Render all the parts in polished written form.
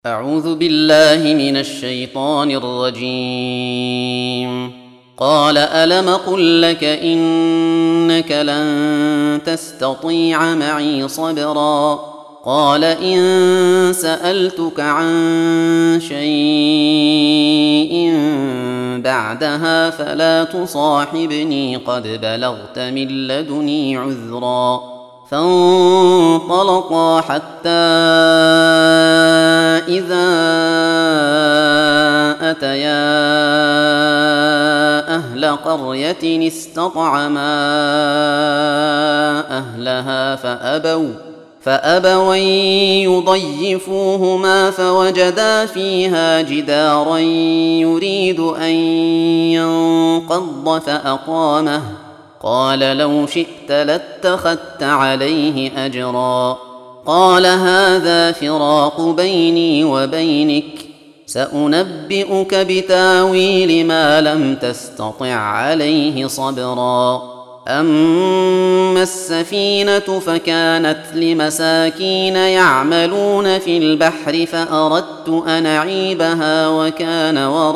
أعوذ بالله من الشيطان الرجيم. قال ألم قل لك إنك لن تستطيع معي صبرا. قال إن سألتك عن شيء بعدها فلا تصاحبني قد بلغت من لدني عذرا. فانطلقا حتى إذا أتيا أهل قرية استطعما أهلها فأبوا يضيفوهما فوجدا فيها جدارا يريد أن ينقض فأقامه. قال لو شئت لاتخذت عليه أجرا. قال هذا فراق بيني وبينك، سأنبئك بتاويل ما لم تستطع عليه صبرا. أما السفينة فكانت لمساكين يعملون في البحر فأردت أن أعيبها وكان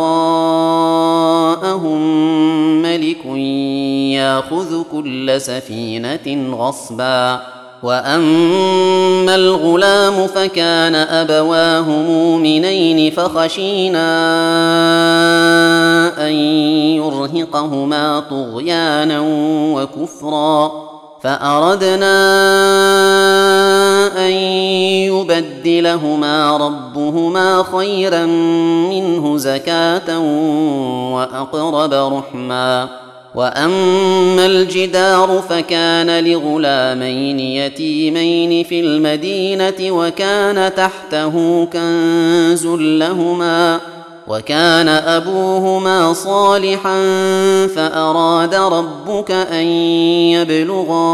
وراءهم ملك يأخذ كل سفينة غصبا. وأما الغلام فكان أبواه مؤمنين فخشينا أن يرهقهما طغيانا وكفرا، فأردنا أن يبدلهما ربهما خيرا منه زكاة وأقرب رحما. وأما الجدار فكان لغلامين يتيمين في المدينة وكان تحته كنز لهما وكان أبوهما صالحا فأراد ربك أن يبلغا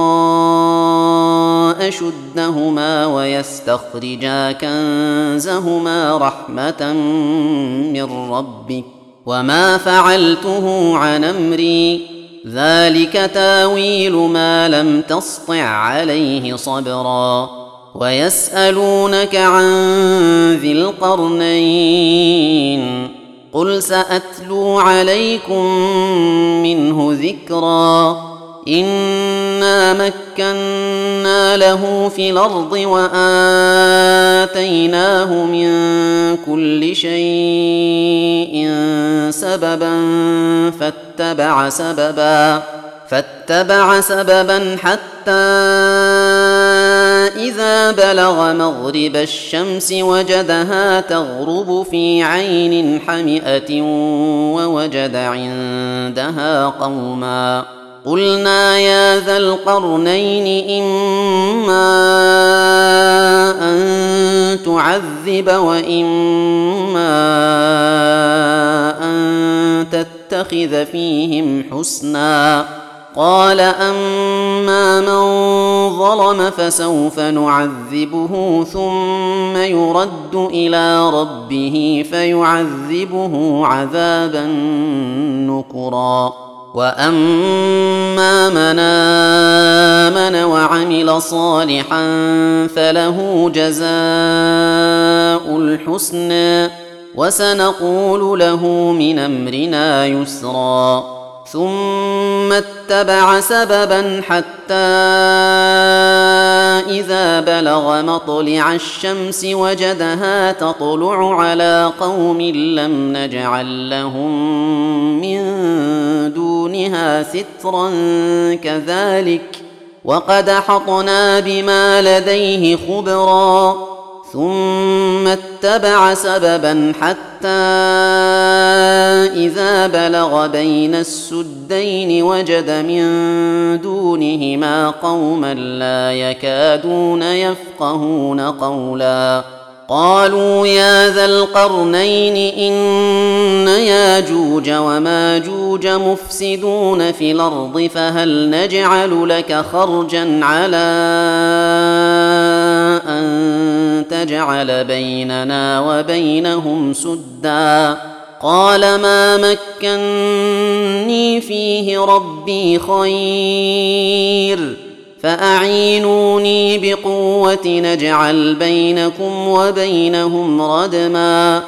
أشدهما ويستخرجا كنزهما رحمة من ربك وما فعلته عن أمري ذلك تاويل ما لم تسطع عليه صبرا. ويسألونك عن ذي القرنين قل سأتلو عليكم منه ذكرا. إنا مكنا له في الأرض وآتيناه من كل شيء سببا فاتبع سببا حتى إذا بلغ مغرب الشمس وجدها تغرب في عين حمئة ووجد عندها قوما. قلنا يا ذا القرنين إما أن تعذب وإما أن تتخذ فيهم حسنا. قال أما من ظلم فسوف نعذبه ثم يرد إلى ربه فيعذبه عذابا نكرا. وأما من آمن وعمل صالحا فله جزاء الحسنى وسنقول له من أمرنا يسرا. ثم اتبع سببا حتى إذا بلغ مطلع الشمس وجدها تطلع على قوم لم نجعل لهم من دونها سترا كذلك وقد أحطنا بما لديه خبرا. ثم اتبع سببا حتى إذا بلغ بين السدين وجد من دونهما قوما لا يكادون يفقهون قولا. قالوا يا ذا القرنين إن ياجوج وماجوج مفسدون في الأرض فهل نجعل لك خرجا على أن تجعل بيننا وبينهم سدا. قال ما مكني فيه ربي خير فأعينوني بقوة نجعل بينكم وبينهم ردما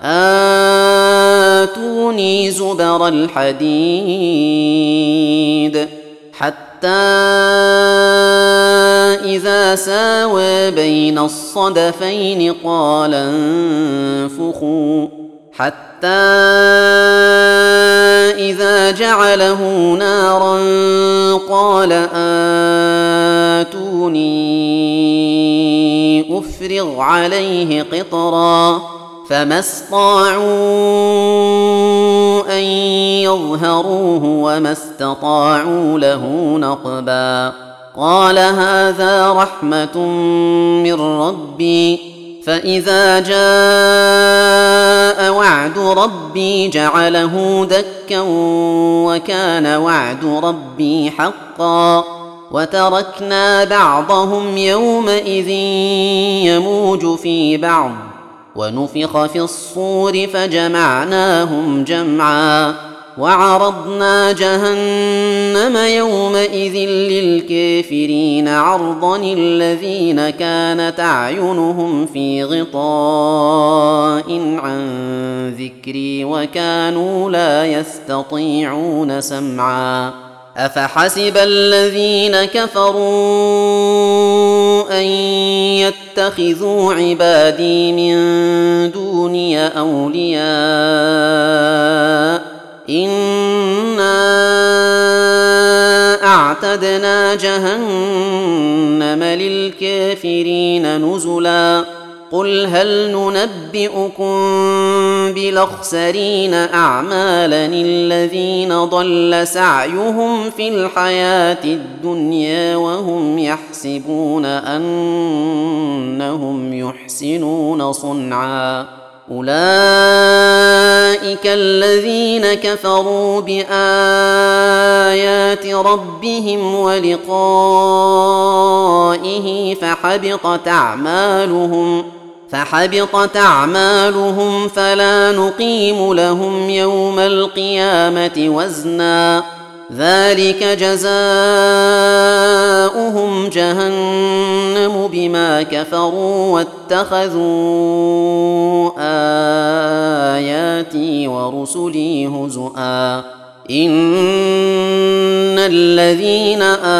آتوني زبر الحديد حتى إذا ساوى بين الصدفين قال انفخوا حتى إذا جعله نارا قال آتوني أفرغ عليه قطرا فما استطاعوا أن يظهروه وما استطاعوا له نقبا قال هذا رحمة من ربي فإذا جاء وعد ربي جعله دكا وكان وعد ربي حقا وتركنا بعضهم يومئذ يموج في بعض ونفخ في الصور فجمعناهم جمعا وعرضنا جهنم يومئذ للكافرين عرضا الذين كانت أعينهم في غطاء عن ذكري وكانوا لا يستطيعون سمعا أفحسب الذين كفروا أن يتخذوا عبادي من دوني أولياء إنا أعتدنا جهنم للكافرين نزلا قل هل ننبئكم بالأخسرين أعمالا الذين ضل سعيهم في الحياة الدنيا وهم يحسبون أنهم يحسنون صنعا أولئك الذين كفروا بآيات ربهم ولقائه فحبطت أعمالهم فلا نقيم لهم يوم القيامة وزنا ذلك جزاؤهم جهنم بما كفروا واتخذوا آياتي ورسلي هزؤا إن الذين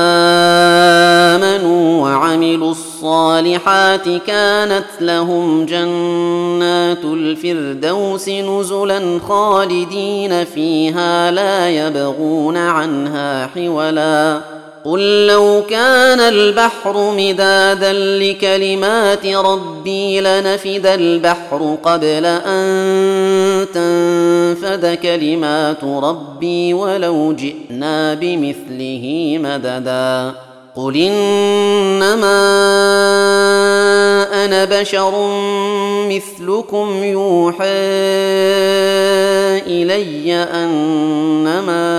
آمنوا وعملوا الصالحات كانت لهم جنات الفردوس نزلا خالدين فيها لا يبغون عنها حولا قل لو كان البحر مدادا لكلمات ربي لنفد البحر قبل أن تنفد كلمات ربي ولو جئنا بمثله مددا قل إنما أنا بشر مثلكم يوحى إلي أنما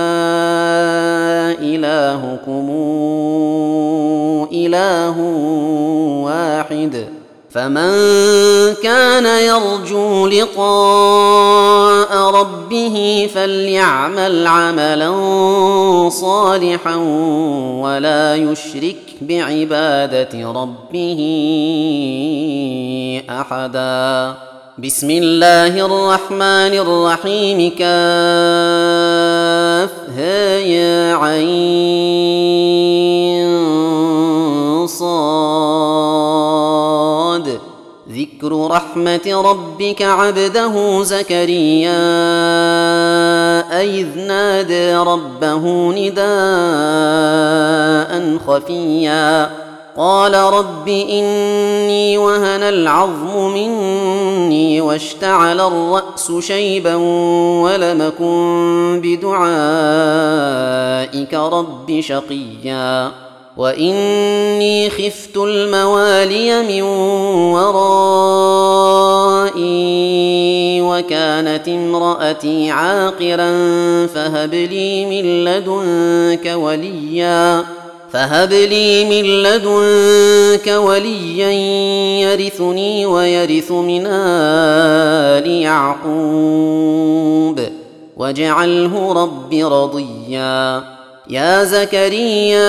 إلهكم إله واحد فمن كان يرجو لقاء ربه فليعمل عملا صالحا ولا يشرك بعبادة ربه أحدا بسم الله الرحمن الرحيم كافها يا عين صاد ذكر رحمة ربك عبده زكريا إذ نادى ربه نداء خفيا قال رب إني وهن العظم مني واشتعل الرأس شيبا ولم أكن بدعائك رب شقيا وإني خفت الموالي من ورائي وكانت امرأتي عاقرا فهب لي من لدنك وليا يرثني ويرث من آل يعقوب واجعله رب رضيا يا زكريا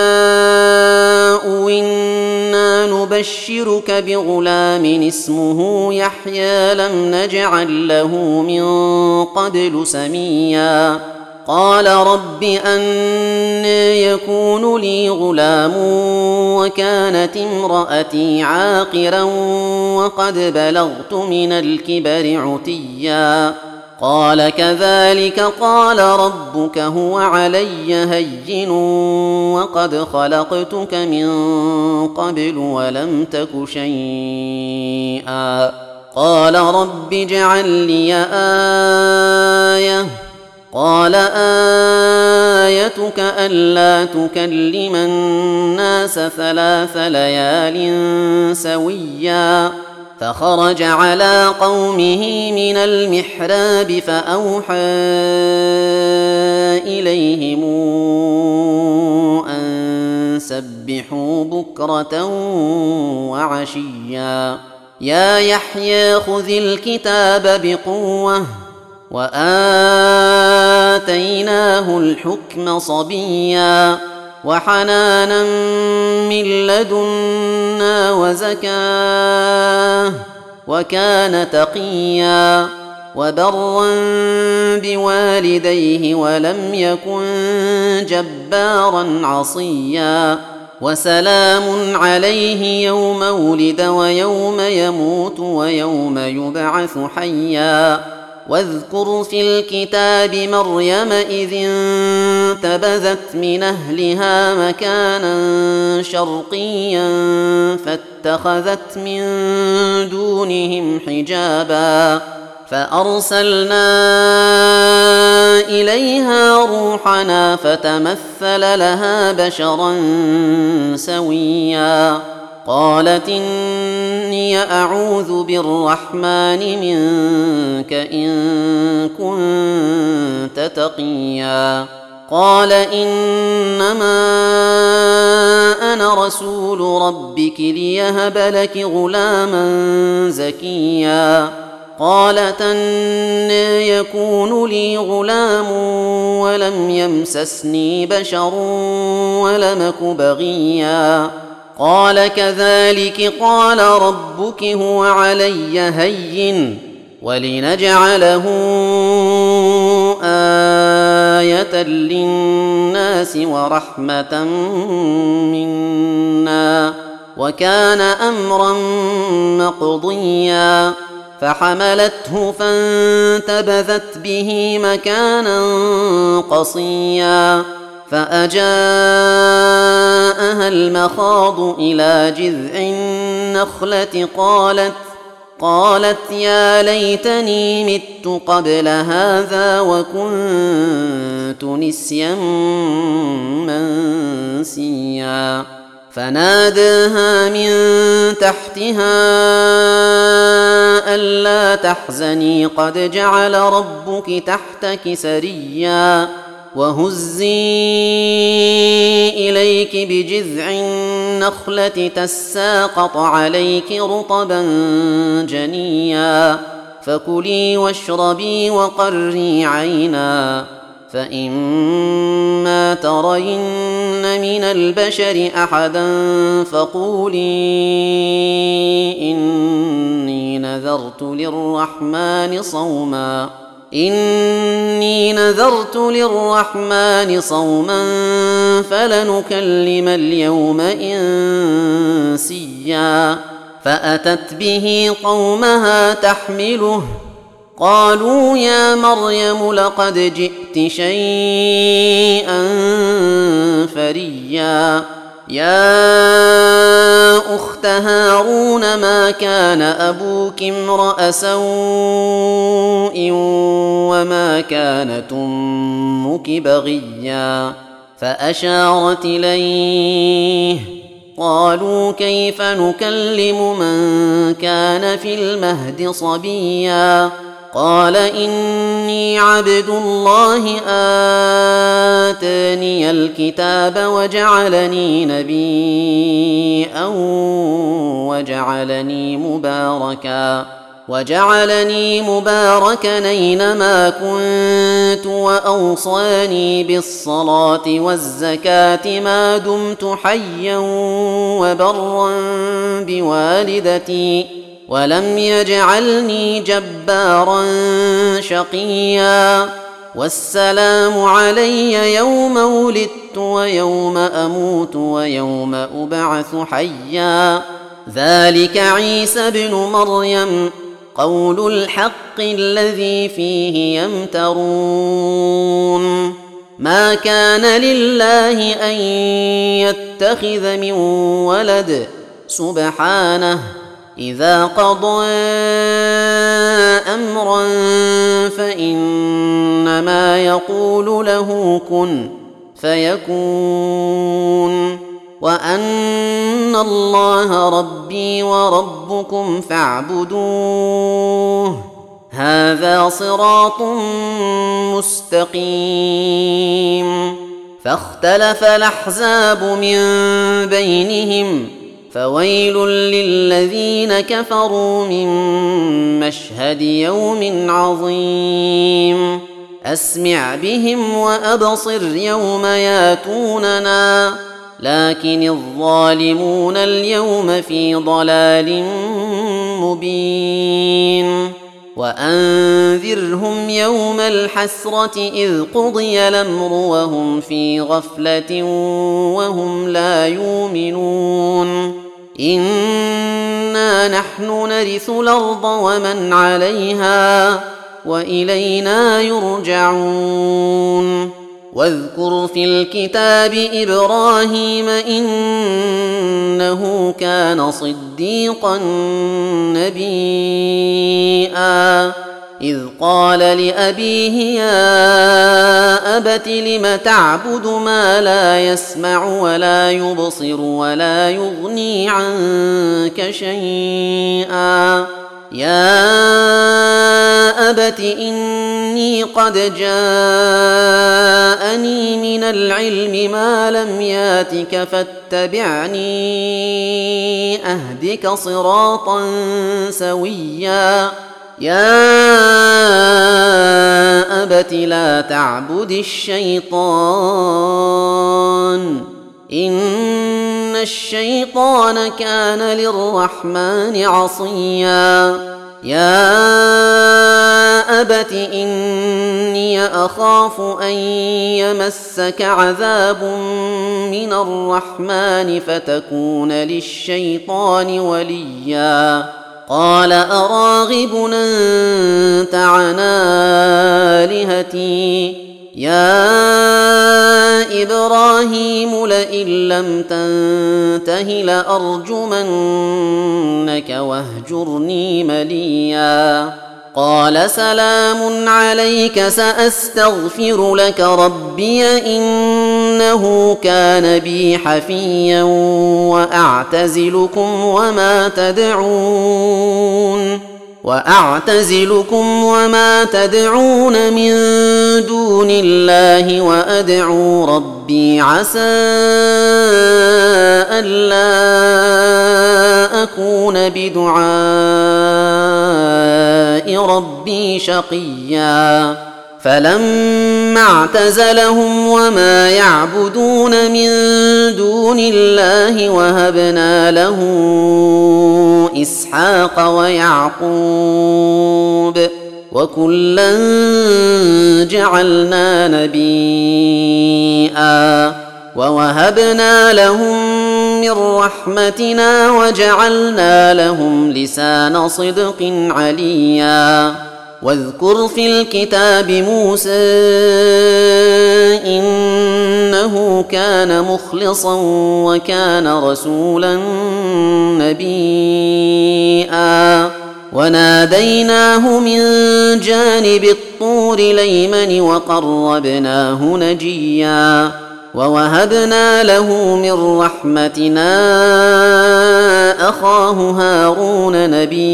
إنا نبشرك بغلام اسمه يحيى لم نجعل له من قبل سميا قال رب أنى يكون لي غلام وكانت امرأتي عاقرا وقد بلغت من الكبر عتيا قال كذلك قال ربك هو علي هين وقد خلقتك من قبل ولم تك شيئا قال رب اجعل لي آية قال آيتك ألا تكلم الناس 3 ليال سويا فخرج على قومه من المحراب فأوحى إليهم أن سبحوا بكرة وعشيا يا يحيى خذ الكتاب بقوة وآتيناه الحكم صبيا وحنانا من لدنا وزكاه وكان تقيا وبرا بوالديه ولم يكن جبارا عصيا وسلام عليه يوم ولد ويوم يموت ويوم يبعث حيا واذكر في الكتاب مريم إذ انتبذت من أهلها مكانا شرقيا فاتخذت من دونهم حجابا فأرسلنا إليها روحنا فتمثل لها بشرا سويا قالت إني أعوذ بالرحمن منك إن كنت تقيا قال إنما أنا رسول ربك ليهب لك غلاما زكيا قالت أنى يكون لي غلام ولم يمسسني بشر ولم أك بغيا قال كذلك قال ربك هو علي هين ولنجعله آية للناس ورحمة منا وكان أمرا مقضيا فحملته فانتبذت به مكانا قصيا فأجاءها المخاض إلى جذع النخلة قالت يا ليتني مت قبل هذا وكنت نسيا منسيا فناداها من تحتها ألا تحزني قد جعل ربك تحتك سريا وهزي إليك بجذع النخلة تساقط عليك رطبا جنيا فكلي واشربي وقري عينا فإما ترين من البشر أحدا فقولي إني نذرت للرحمن صوما فلنكلم اليوم إنسيا فأتت به قومها تحمله قالوا يا مريم لقد جئت شيئا فريا يا أخت هارون ما كان أبوك امرأ سوء وما كانت أمك بغيا فأشارت إليه قالوا كيف نكلم من كان في المهد صبيا قال إني عبد الله آتاني الكتاب وجعلني نبيا وجعلني مباركا وجعلني مباركا أينما كنت وأوصاني بالصلاة والزكاة ما دمت حيا وبرا بوالدتي ولم يجعلني جبارا شقيا والسلام علي يوم ولدت ويوم أموت ويوم أبعث حيا ذلك عيسى ابن مريم قول الحق الذي فيه يمترون ما كان لله أن يتخذ من ولد سبحانه إذا قضى أمرا فإنما يقول له كن فيكون وأن الله ربي وربكم فاعبدوه هذا صراط مستقيم فاختلف الأحزاب من بينهم فويل للذين كفروا من مشهد يوم عظيم أسمع بهم وأبصر يوم ياتوننا لكن الظالمون اليوم في ضلال مبين وأنذرهم يوم الحسرة إذ قضي الأمر وهم في غفلة وهم لا يؤمنون إنا نحن نرث الأرض ومن عليها وإلينا يرجعون واذكر في الكتاب إبراهيم إنه كان صديقا نبيا إذ قال لأبيه يا أبت لم تعبد ما لا يسمع ولا يبصر ولا يغني عنك شيئا يا أبت إني قد جاءني من العلم ما لم ياتك فاتبعني أهدك صراطا سويا يا أبت لا تعبد الشيطان إن الشيطان كان للرحمن عصيا يا أبت إني أخاف أن يمسك عذاب من الرحمن فتكون للشيطان وليا قال أراغب أنت عن آلهتي يا إبراهيم لئن لم تنته لأرجمنك واهجرني مليا قال سلام عليك سأستغفر لك ربي إنه كان بي حفيا وأعتزلكم وما تدعون من دون الله وأدعو ربي عسى ألا أكون بدعاء ربي شقيا فلما اعتزلهم وما يعبدون من دون الله وهبنا له إسحاق ويعقوب وكلا جعلنا نبيا ووهبنا لهم من رحمتنا وجعلنا لهم لسان صدق عليا واذكر في الكتاب موسى إنه كان مخلصا وكان رسولا نبيا وناديناه من جانب الطور الأيمن وقربناه نجيا ووهبنا له من رحمتنا أخاه هارون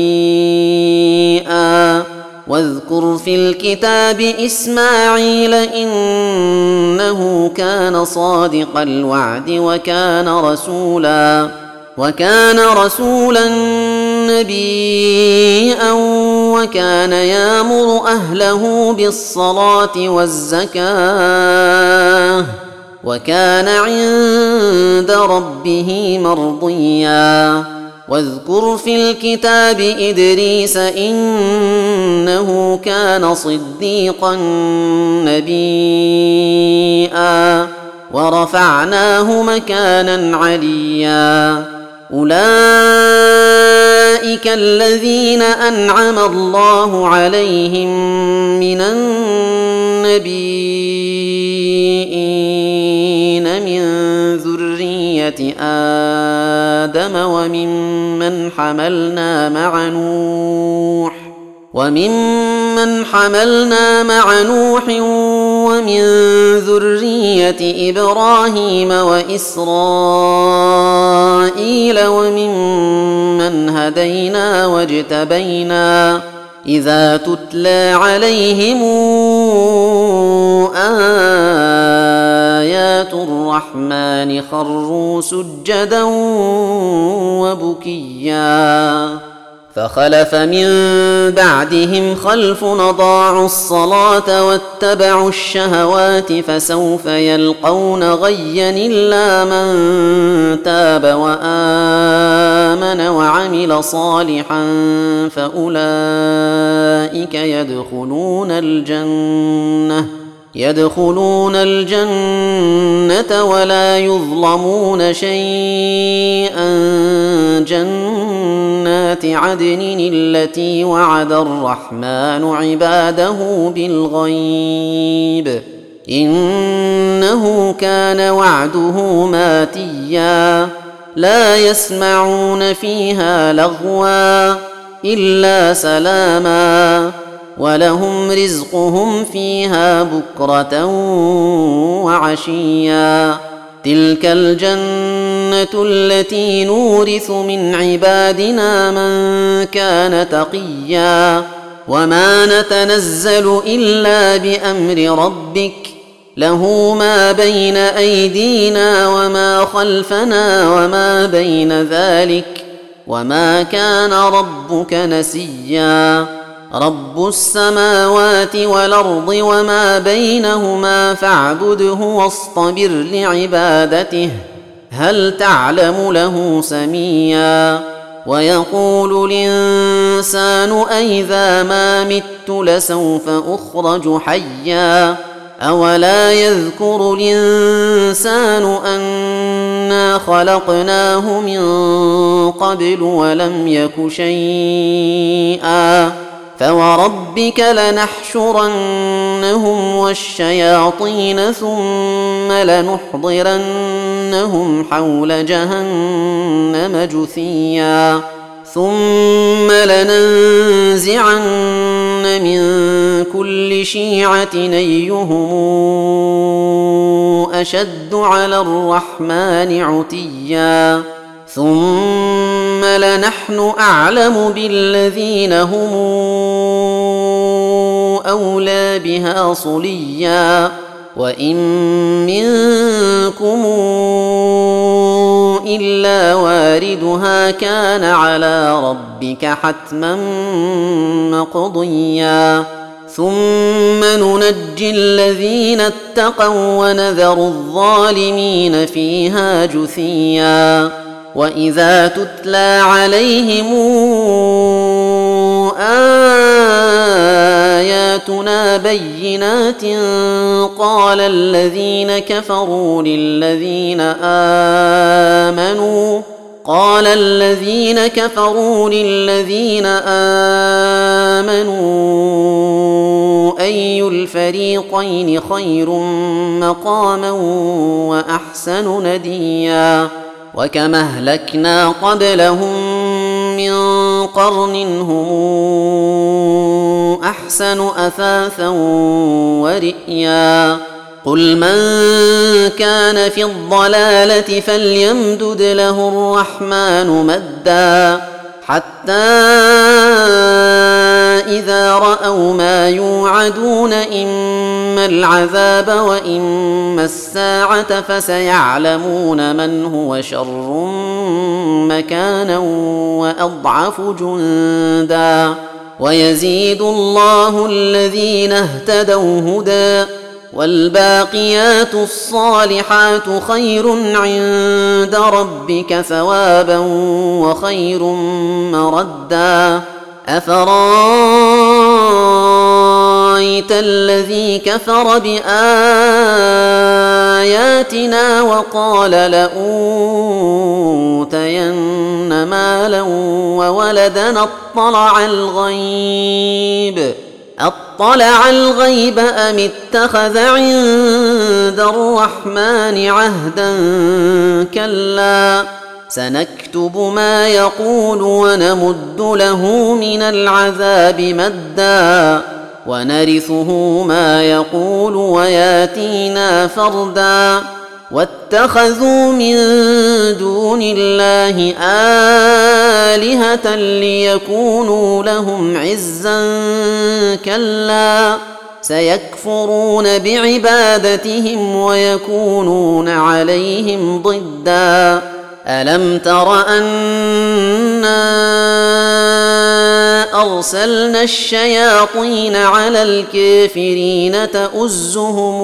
نبيا واذكر في الكتاب إسماعيل إنه كان صادق الوعد وكان رسولا نبيا وكان يامر أهله بالصلاة والزكاة وكان عند ربه مرضيا واذكر في الكتاب إدريس إنه كان صديقا نبيا ورفعناه مكانا عليا أولئك الذين أنعم الله عليهم من النبيين من ذرية آدم وممن حملنا مع نوح ومن ذرية إبراهيم وإسرائيل وممن هدينا واجتبينا إذا تتلى عليهم آيات الرحمن خروا سجدا وبكيا فخلف من بعدهم خلف أضاعوا الصلاة واتبعوا الشهوات فسوف يلقون غيا إلا من تاب وآمن وعمل صالحا فأولئك يدخلون الجنة ولا يظلمون شيئا جنات عدن التي وعد الرحمن عباده بالغيب إنه كان وعده ماتيا لا يسمعون فيها لغوا إلا سلاما ولهم رزقهم فيها بكرة وعشيا تلك الجنة التي نورث من عبادنا من كان تقيا وما نتنزل إلا بأمر ربك له ما بين أيدينا وما خلفنا وما بين ذلك وما كان ربك نسيا رب السماوات والأرض وما بينهما فاعبده واصطبر لعبادته هل تعلم له سميا ويقول الإنسان أإذا ما مت لسوف أخرج حيا أولا يذكر الإنسان أنا خلقناه من قبل ولم يك شيئا فوربك لنحشرنهم والشياطين ثم لنحضرنهم حول جهنم جثيا ثم لننزعن من كل شيعة أيهم أشد على الرحمن عتيا ثم لنحن أعلم بالذين هم أولى بها صليا وإن منكم إلا واردها كان على ربك حتما مقضيا ثم ننجي الذين اتقوا ونذر الظالمين فيها جثيا وإذا تتلى عليهم آياتنا بينات قال الذين كفروا للذين آمنوا أي الفريقين خير مقاما وأحسن نديا وكم أهلكنا قبلهم من قرن هم أحسن أثاثا ورئيا قل من كان في الضلالة فليمدد له الرحمن مدا حتى إذا رأوا ما يوعدون إما العذاب وإما الساعة فسيعلمون من هو شر مكانا وأضعف جندا ويزيد الله الذين اهتدوا هدى والباقيات الصالحات خير عند ربك ثوابا وخير مردا أفرأيت الذي كفر بآياتنا وقال لأوتين مالا وولدا أطلع الغيب أم اتخذ عند الرحمن عهدا كلا سنكتب ما يقول ونمد له من العذاب مدا ونرثه ما يقول وياتينا فردا واتخذوا من دون الله آلهة ليكونوا لهم عزا كلا سيكفرون بعبادتهم ويكونون عليهم ضدا ألم تر أنا أرسلنا الشياطين على الكافرين تؤزهم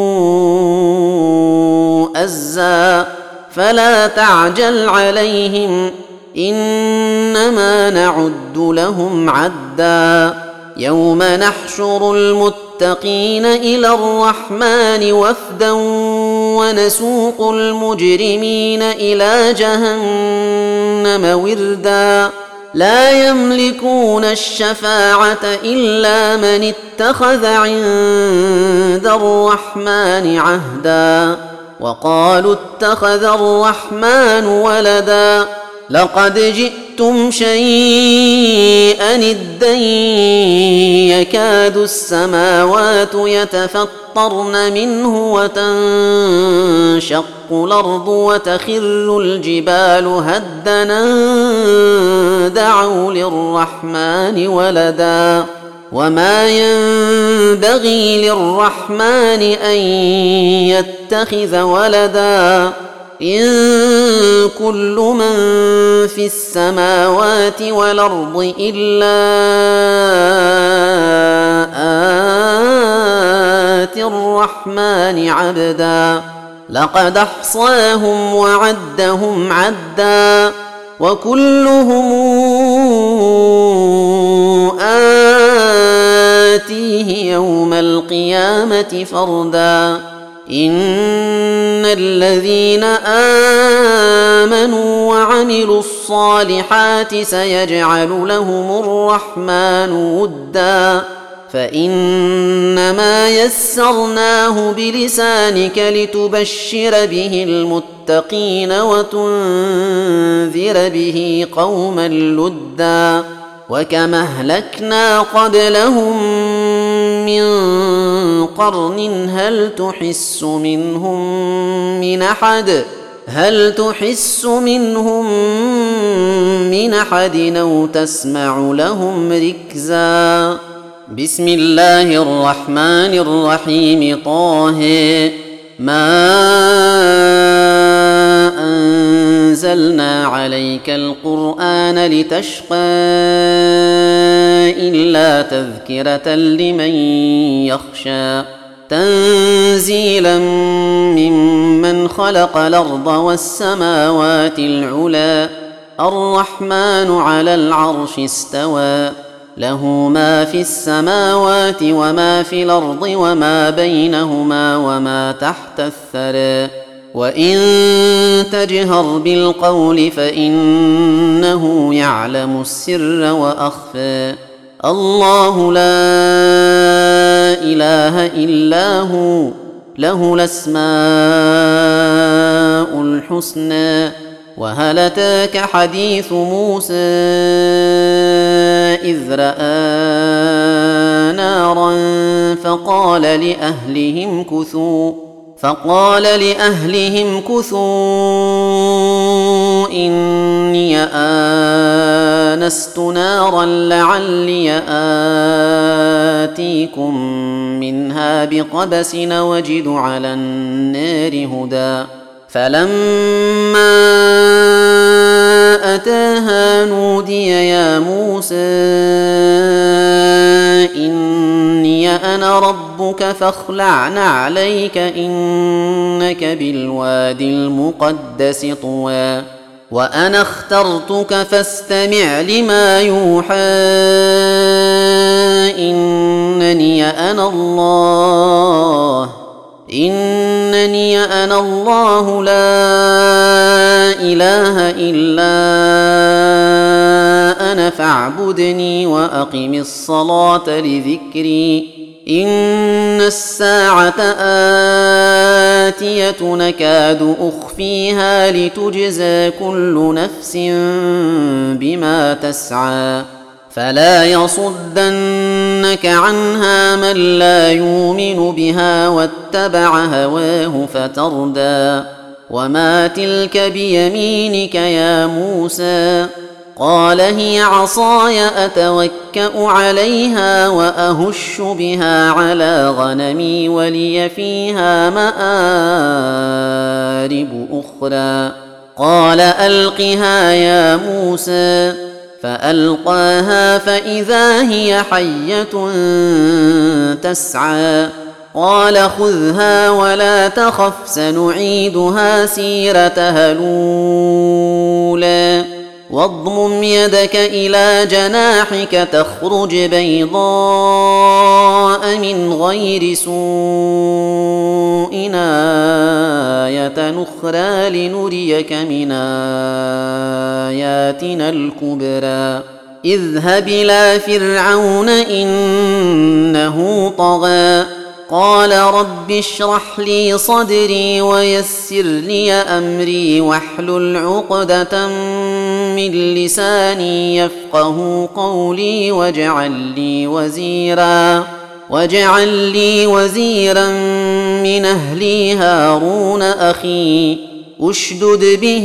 أزا فلا تعجل عليهم إنما نعد لهم عدا يوم نحشر المتقين إلى الرحمن وفدا ونسوق المجرمين إلى جهنم وردا لا يملكون الشفاعة إلا من اتخذ عند الرحمن عهدا وقالوا اتخذ الرحمن ولدا لقد جئتم شيئا إدا يكاد السماوات يتفطرن منه وتنشق الأرض وتخر الجبال هدنا دعوا للرحمن ولدا وما ينبغي للرحمن أن يتخذ ولدا إن كل من في السماوات والأرض إلا آتي الرحمن عبدا لقد أحصاهم وعدهم عدا وكلهم آتيه يوم القيامة فردا إن الذين آمنوا وعملوا الصالحات سيجعل لهم الرحمن ودا فإنما يسرناه بلسانك لتبشر به المتقين وتنذر به قوما لدا وكما أهلكنا قبلهم من قرن هل تحس منهم من أحد أو تسمع لهم ركزا بسم الله الرحمن الرحيم طه ما أنزلنا عليك القرآن لتشقى إلا تذكرة لمن يخشى تنزيلا ممن خلق الأرض والسماوات العلى الرحمن على العرش استوى له ما في السماوات وما في الأرض وما بينهما وما تحت الثرى وإن تجهر بالقول فإنه يعلم السر وأخفى الله لا إله إلا هو له الأسماء الحسنى وهل أتاك حديث موسى إذ رأى نارا فقال لأهلهم كثوا إني آنست نارا لعلي آتيكم منها بقبس وجد على النار هدى فلما أتاها نودي يا موسى إني أنا ربك فاخلع نعليك إنك بالوادي المقدس طوى وأنا اخترتك فاستمع لما يوحى إنني أنا الله لا إله إلا أنا فاعبدني وأقم الصلاة لذكري إن الساعة آتية نكاد أخفيها لتجزى كل نفس بما تسعى فلا يصدنك عنها من لا يؤمن بها واتبع هواه فتردى وما تلك بيمينك يا موسى قال هي عصاي أتوكأ عليها وأهش بها على غنمي ولي فيها مآرب أخرى قال ألقها يا موسى فألقاها فإذا هي حية تسعى قال خذها ولا تخف سنعيدها سيرتها الأولى واضمم يدك إلى جناحك تخرج بيضاء من غير سوء آية أخرى لنريك من آياتنا الكبرى اذهب إلى فرعون إنه طغى قال رب اشرح لي صدري ويسر لي أمري واحلل عقدة من لساني يفقه قولي واجعل لي وزيرا من أهلي هارون أخي أشدد به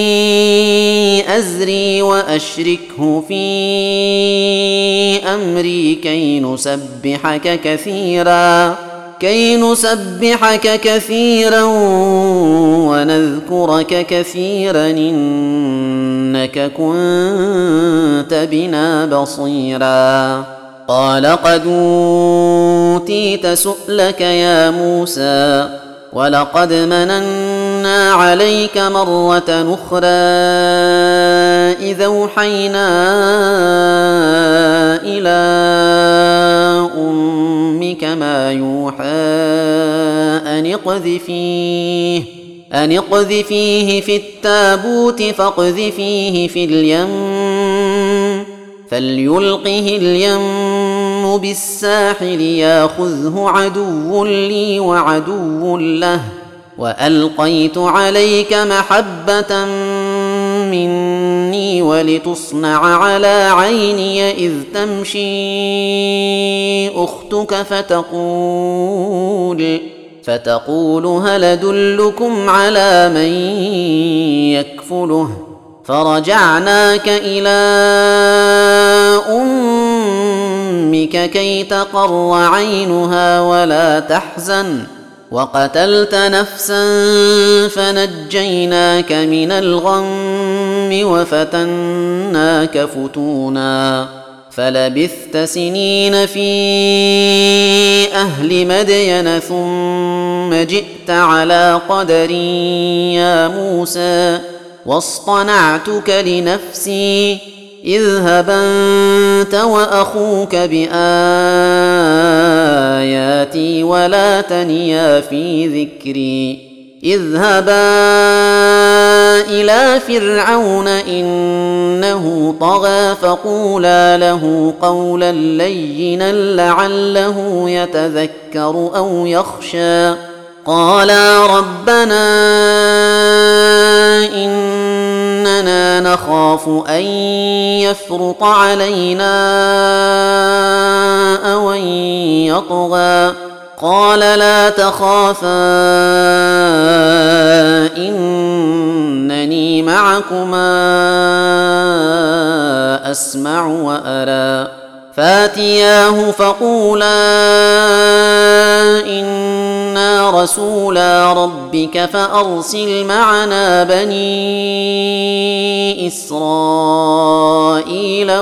أزري وأشركه في أمري كي نسبحك كثيرا ونذكرك كثيرا إنك كنت بنا بصيرا قال قد أوتيت سؤلك يا موسى ولقد مننا عليك مرة أخرى إذا أوحينا إلى أمك ما يوحى أن اقذفيه في التابوت فاقذفيه في اليم فليلقه اليم بالساحل ياخذه عدو لي وعدو له وألقيت عليك محبة مني ولتصنع على عيني إذ تمشي أختك فتقول هل أدلكم على من يكفله فرجعناك إلى أمك كي تقر عينها ولا تحزن وقتلت نفسا فنجيناك من الغم وفتناك فتونا فلبثت سنين في أهل مدين ثم جئت على قدر يا موسى واصطنعتك لنفسي اذهب أنت وأخوك بآياتي ولا تنيا في ذكري اذهبا إلى فرعون إنه طغى فقولا له قولا لينا لعله يتذكر أو يخشى قالا ربنا إننا نخاف أن يفرط علينا أو أن يطغى قال لا تخافا إنني معكما أسمع وأرى فاتياه فقولا إنا رسولا ربك فأرسل معنا بني إسرائيل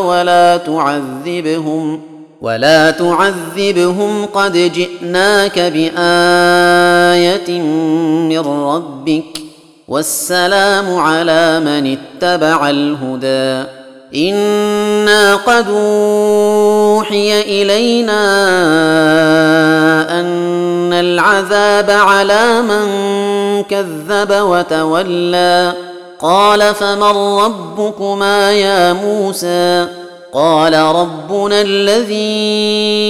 ولا تعذبهم قد جئناك بآية من ربك والسلام على من اتبع الهدى إنا قد أوحي إلينا أن العذاب على من كذب وتولى قال فمن ربكما يا موسى قال ربنا الذي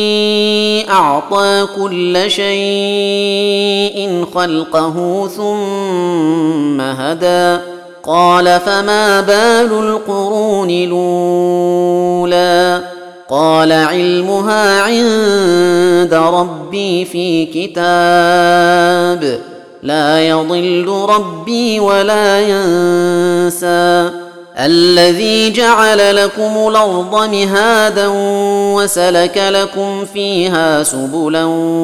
أعطى كل شيء خلقه ثم هدى قال فما بال القرون الأولى قال علمها عند ربي في كتاب لا يضل ربي ولا ينسى الذي جعل لكم الأرض مهادا وسلك لكم فيها سبلا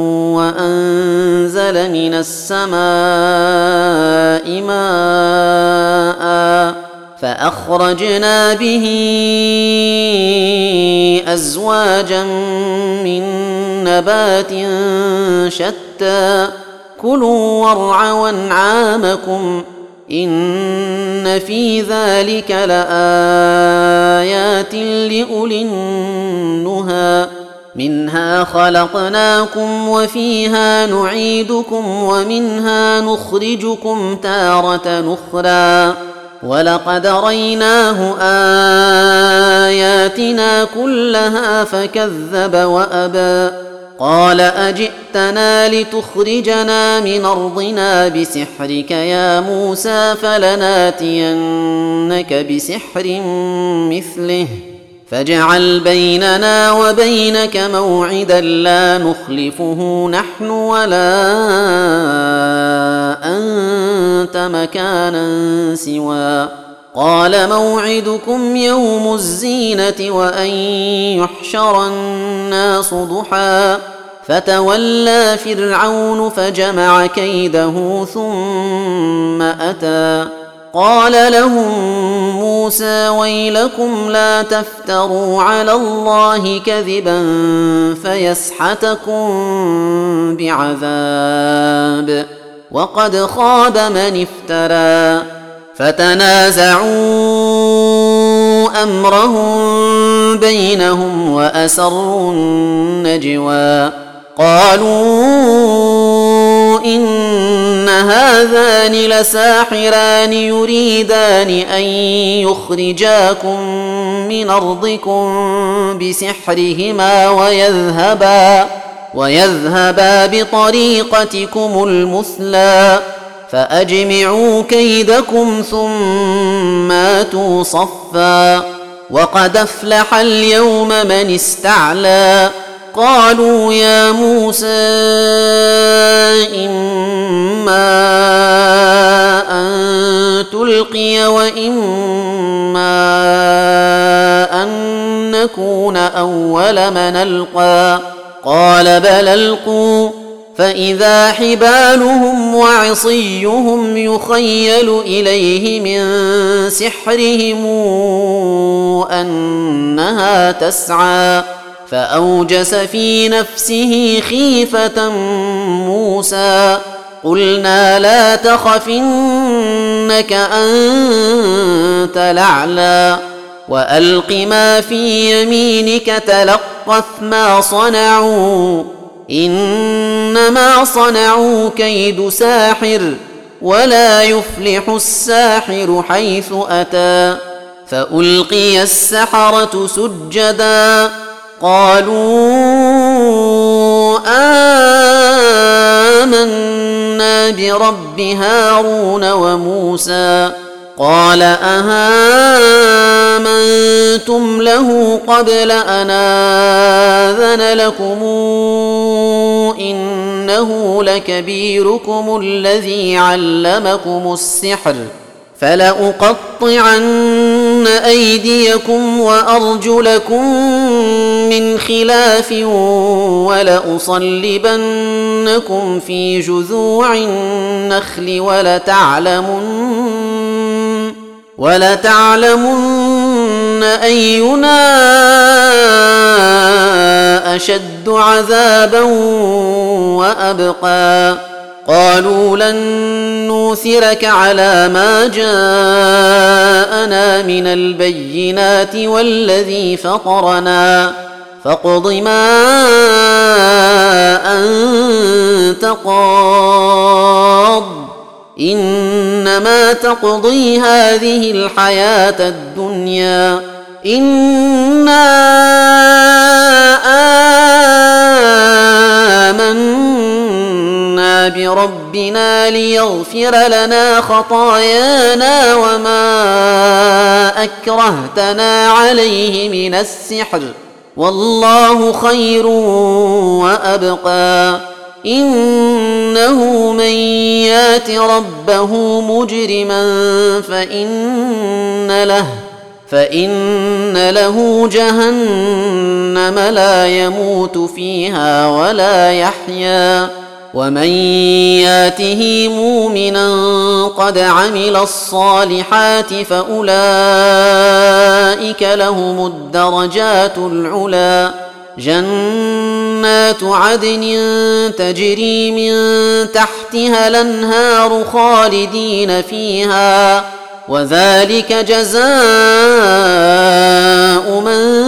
وأنزل من السماء ماء فأخرجنا به أزواجا من نبات شتى كلوا وارعوا أنعامكم إن في ذلك لآيات لأولي النهى منها خلقناكم وفيها نعيدكم ومنها نخرجكم تارة أخرى ولقد ريناه آياتنا كلها فكذب وأبى قال أجئتنا لتخرجنا من أرضنا بسحرك يا موسى فلناتينك بسحر مثله فاجعل بيننا وبينك موعدا لا نخلفه نحن ولا أنت مكانا سوى قال موعدكم يوم الزينة وأن يحشر الناس ضحى فتولى فرعون فجمع كيده ثم أتى قال لهم موسى ويلكم لا تفتروا على الله كذبا فيسحتكم بعذاب وقد خاب من افترى فتنازعوا أمرهم بينهم وأسروا النجوى قالوا إن هذان لساحران يريدان أن يخرجاكم من أرضكم بسحرهما ويذهبا بطريقتكم المثلى فأجمعوا كيدكم ثم آتوا صفا وقد أفلح اليوم من استعلى قالوا يا موسى إما أن تلقي وإما أن نكون أول من ألقى قال بل ألقوا فإذا حبالهم وعصيهم يخيل إليه من سحرهم أنها تسعى فأوجس في نفسه خيفة موسى قلنا لا تخف إنك أنت الأعلى وألق ما في يمينك تلقف ما صنعوا إنما صنعوا كيد ساحر ولا يفلح الساحر حيث أتى فألقي السحرة سجدا قالوا آمنا برب هارون وموسى قال أهامنتم له قبل أن آذن لكم إنه لكبيركم الذي علمكم السحر فلأقطعن أيديكم وأرجلكم من خلاف ولأصلبنكم في جذوع النخل ولتعلمن أينا أشد عذابا وأبقى قالوا لن نؤثرك على ما جاءنا من البينات والذي فطرنا فاقض ما أنت قاض إنما تقضي هذه الحياة الدنيا إنا آمنا بربنا ليغفر لنا خطايانا وما أكرهتنا عليه من السحر والله خير وأبقى إنه من يات ربه مجرما فإن له جهنم لا يموت فيها ولا يحيا ومن ياته مؤمنا قد عمل الصالحات فأولئك لهم الدرجات العلى جنات عدن تجري من تحتها الأنهار خالدين فيها وذلك جزاء من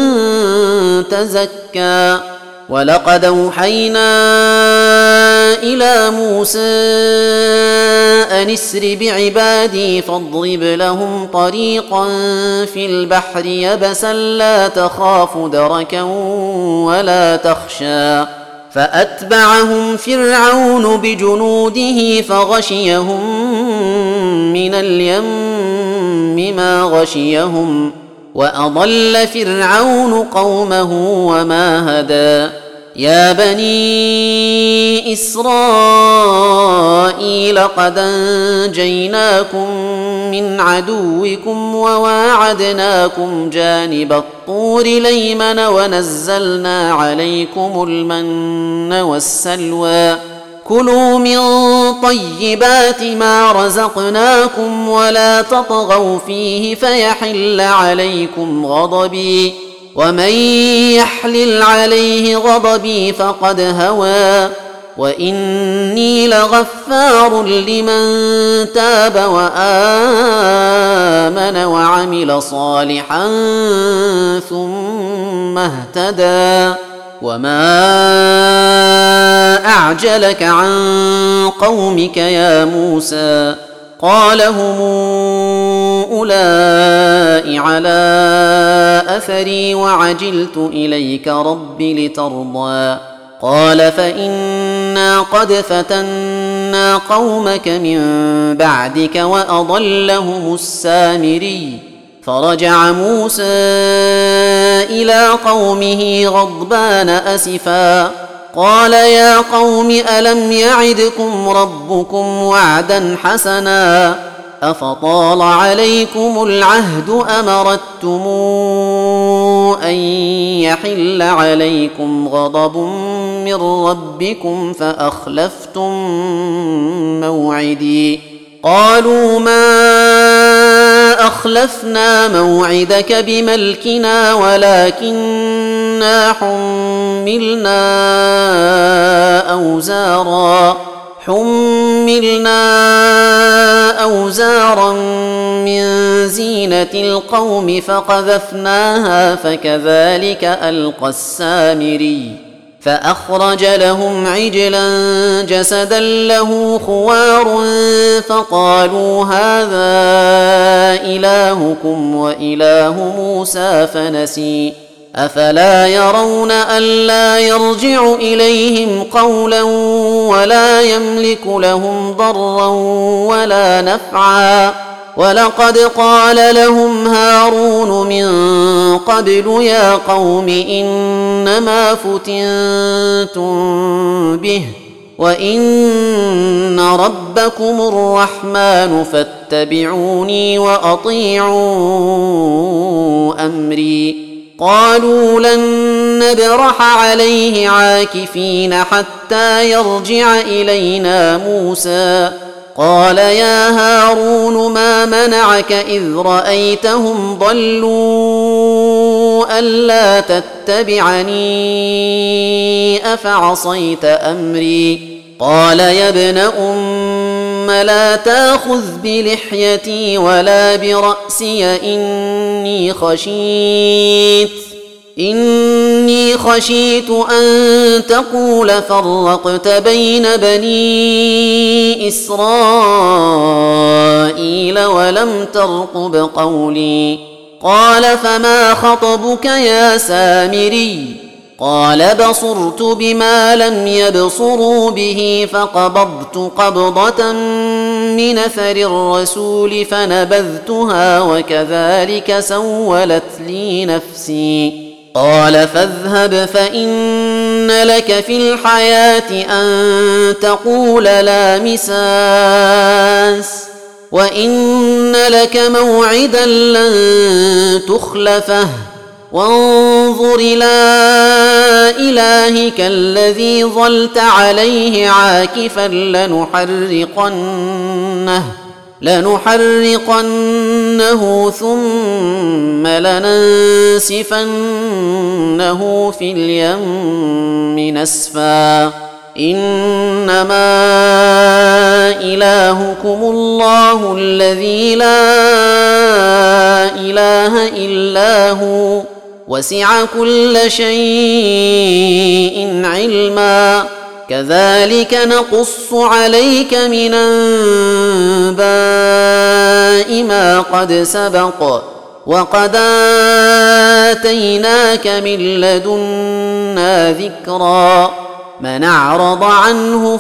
تزكى ولقد أوحينا إلى موسى أن اسر بعبادي فاضرب لهم طريقا في البحر يبسا لا تخاف دركا ولا تخشى فأتبعهم فرعون بجنوده فغشيهم من اليم ما غشيهم وأضل فرعون قومه وما هدى يا بني إسرائيل قد أنجيناكم من عدوكم وواعدناكم جانب الطور الأيمن ونزلنا عليكم المن والسلوى كلوا من طيبات ما رزقناكم ولا تطغوا فيه فيحل عليكم غضبي ومن يحلل عليه غضبي فقد هوى وإني لغفار لمن تاب وآمن وعمل صالحا ثم اهتدى وما أعجلك عن قومك يا موسى قال هم أولئك على أثري وعجلت إليك رب لترضى قال فإنا قد فتنا قومك من بعدك وأضلهم السامري فرجع موسى إلى قومه غضبان أسفا قال يا قوم ألم يعدكم ربكم وعدا حسنا أفطال عليكم العهد أمرتم أن يحل عليكم غضب من ربكم فأخلفتم موعدي قالوا ما أخلفنا موعدك بملكنا ولكننا حملنا أوزارا من زينة القوم فقذفناها فكذلك ألقى السامري فأخرج لهم عجلا جسدا له خوار فقالوا هذا إلهكم وإله موسى فنسي أفلا يرون ألا يرجع إليهم قولا ولا يملك لهم ضرا ولا نفعا ولقد قال لهم هارون من قبل يا قوم إنما فتنتم به وإن ربكم الرحمن فاتبعوني وأطيعوا أمري. قالوا لن نبرح عليه عاكفين حتى يرجع إلينا موسى. قال يا هارون ما منعك إذ رأيتهم ضلوا ألا تتبعني أفعصيت أمري. قال يا ابن أم لا تأخذ بلحيتي ولا برأسي إني خشيت أن تقول فرقت بين بني إسرائيل ولم ترقب قولي. قال فما خطبك يا سامري؟ قال بصرت بما لم يبصروا به فقبضت قبضة من أثر الرسول فنبذتها وكذلك سولت لي نفسي. قال فاذهب فإن لك في الحياة أن تقول لا مساس وإن لك موعدا لن تخلفه وانظر إلى إلهك الذي ظلت عليه عاكفا لنحرقنه ثم لننسفنه في اليم نسفا. إنما إلهكم الله الذي لا إله إلا هو وسع كل شيء علما. كذلك نقص عليك من أنباء ما قد سبق وقد آتيناك من لدنا ذكرا. من أعرض عنه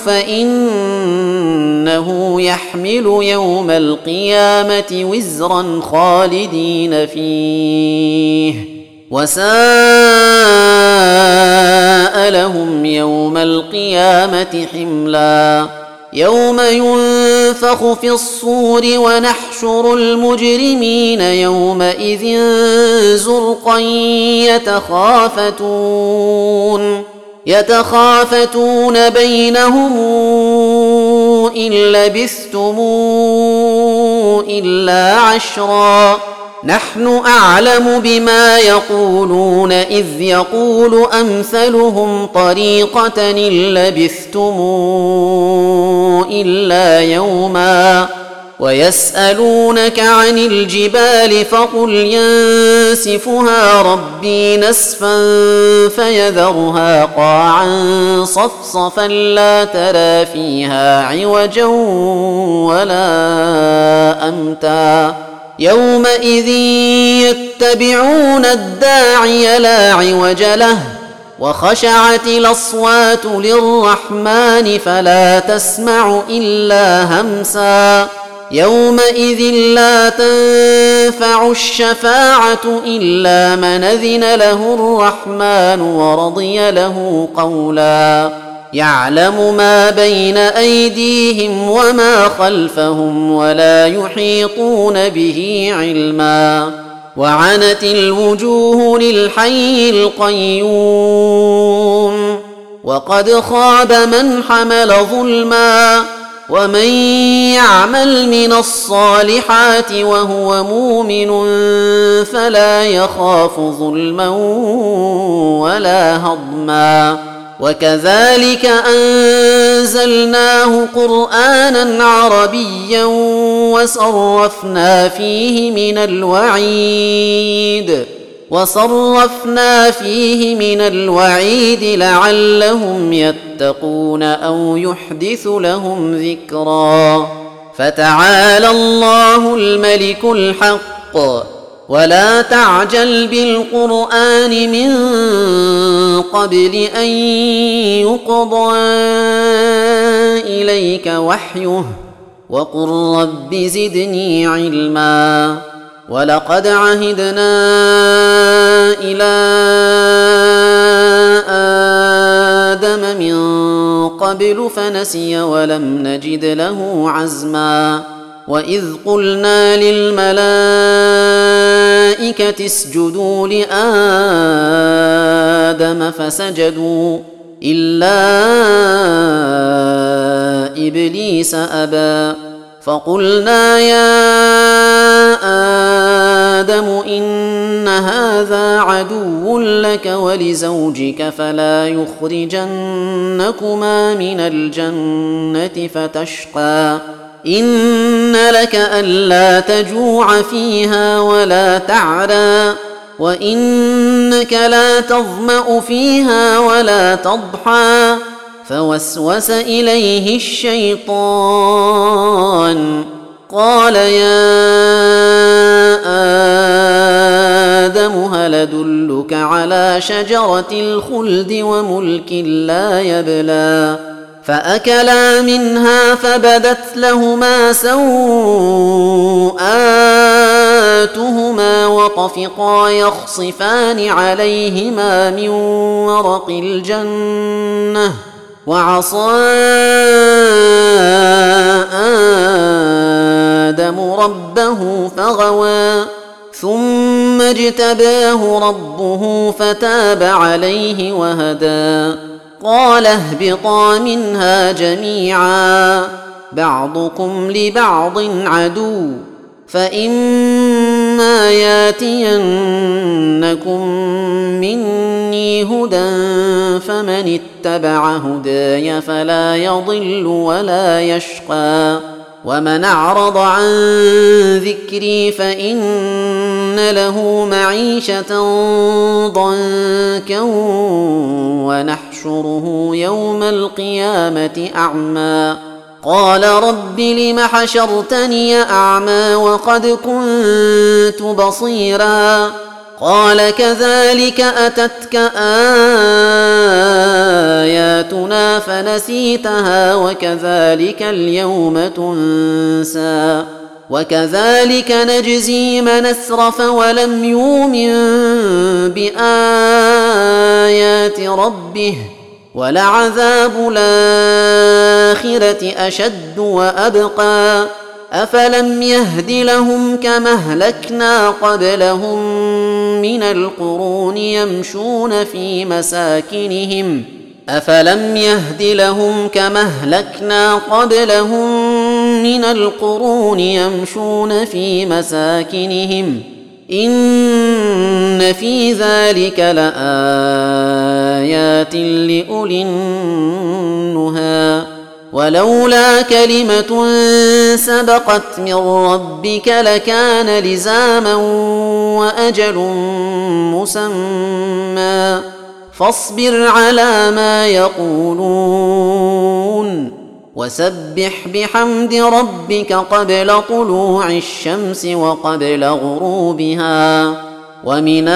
فإنه يحمل يوم القيامة وزرا خالدين فيه وساء لهم يوم القيامة حملا. يوم ينفخ في الصور ونحشر المجرمين يومئذ زرقا يتخافتون بينهم إن لبثتم إلا عشرا. نحن أعلم بما يقولون إذ يقول أمثلهم طريقة إن لبثتم إلا يوما. ويسألونك عن الجبال فقل ينسفها ربي نسفا فيذرها قاعا صفصفا لا ترى فيها عوجا ولا أمتا. يومئذ يتبعون الداعي لا عوج له وخشعت الأصوات للرحمن فلا تسمع إلا همسا. يومئذ لا تنفع الشفاعة إلا من أذن له الرحمن ورضي له قولا. يعلم ما بين أيديهم وما خلفهم ولا يحيطون به علما. وعنت الوجوه للحي القيوم وقد خاب من حمل ظلما. ومن يعمل من الصالحات وهو مؤمن فلا يخاف ظلما ولا هضما. وكذلك أنزلناه قرآنا عربيا وصرفنا فيه من الوعيد لعلهم يتقون أو يحدث لهم ذكرا. فتعالى الله الملك الحق ولا تعجل بالقرآن من قبل أن يقضى إليك وحيه وقل رب زدني علما. ولقد عهدنا إلى آدم من قبل فنسي ولم نجد له عزما وإذ قلنا للملائكة اسجدوا لآدم فسجدوا إلا إبليس أبى فقلنا يا آدم إن هذا عدو لك ولزوجك فلا يخرجنكما من الجنة فتشقى إن لك ألا تجوع فيها ولا تعرى وإنك لا تظمأ فيها ولا تضحى فوسوس إليه الشيطان قال يا آدم هل أدلك على شجرة الخلد وملك لا يبلى فأكلا منها فبدت لهما سوءاتهما وطفقا يخصفان عليهما من ورق الجنة وعصى آدم ربه فغوى ثم اجتباه ربه فتاب عليه وهدى قال اهبطا منها جميعا بعضكم لبعض عدو فإما ياتينكم مني هدى فمن اتبع هداي فلا يضل ولا يشقى ومن أعرض عن ذكري فإن له معيشة ضنكا ونحشره يوم القيامة أعمى قال رب لم حشرتني أعمى وقد كنت بصيرا قال كذلك أتتك آياتنا فنسيتها وكذلك اليوم تنسى وكذلك نجزي من أسرف ولم يؤمن بآيات ربه ولعذاب الآخرة أشد وأبقى أفلم يهد لهم كما أهلكنا قبلهم من القرون يمشون في مساكنهم أفلم يهد لهم كما أهلكنا قبلهم من القرون يمشون في مساكنهم إن في ذلك لآيات لأولي النهى ولولا كلمة سبقت من ربك لكان لزاما وأجل مسمى فاصبر على ما يقولون وسبح بحمد ربك قبل طلوع الشمس وقبل غروبها ومن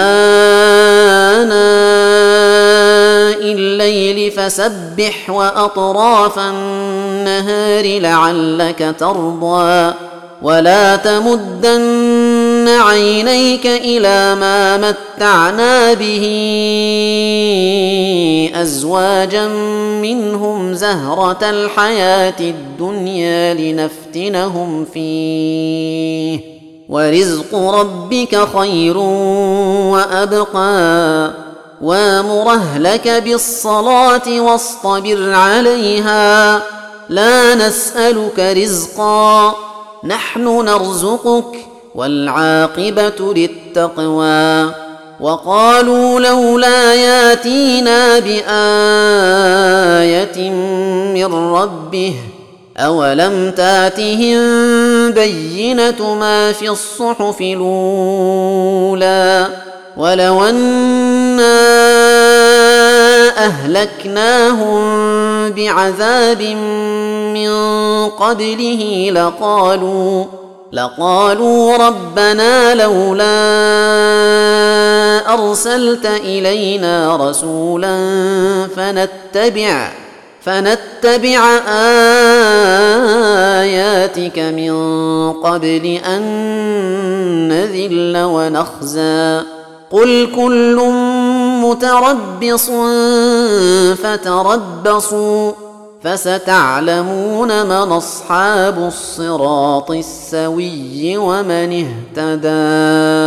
آناء الليل فسبح وأطراف النهار لعلك ترضى ولا تمدن عينيك إلى ما متعنا به أزواجا منهم زهرة الحياة الدنيا لنفتنهم فيه ورزق ربك خير وأبقى وامر أهلك بالصلاة واصطبر عليها لا نسألك رزقا نحن نرزقك والعاقبة للتقوى وقالوا لولا ياتينا بآية من ربه أولم تاتهم بينة ما في الصحف الأولى ولو أنا أهلكناهم بعذاب من قبله لقالوا ربنا لولا أرسلت إلينا رسولا فنتبع آياتك من قبل أن نذل ونخزى قل كل متربص فتربصوا فستعلمون من أصحاب الصراط السوي ومن اهتدى.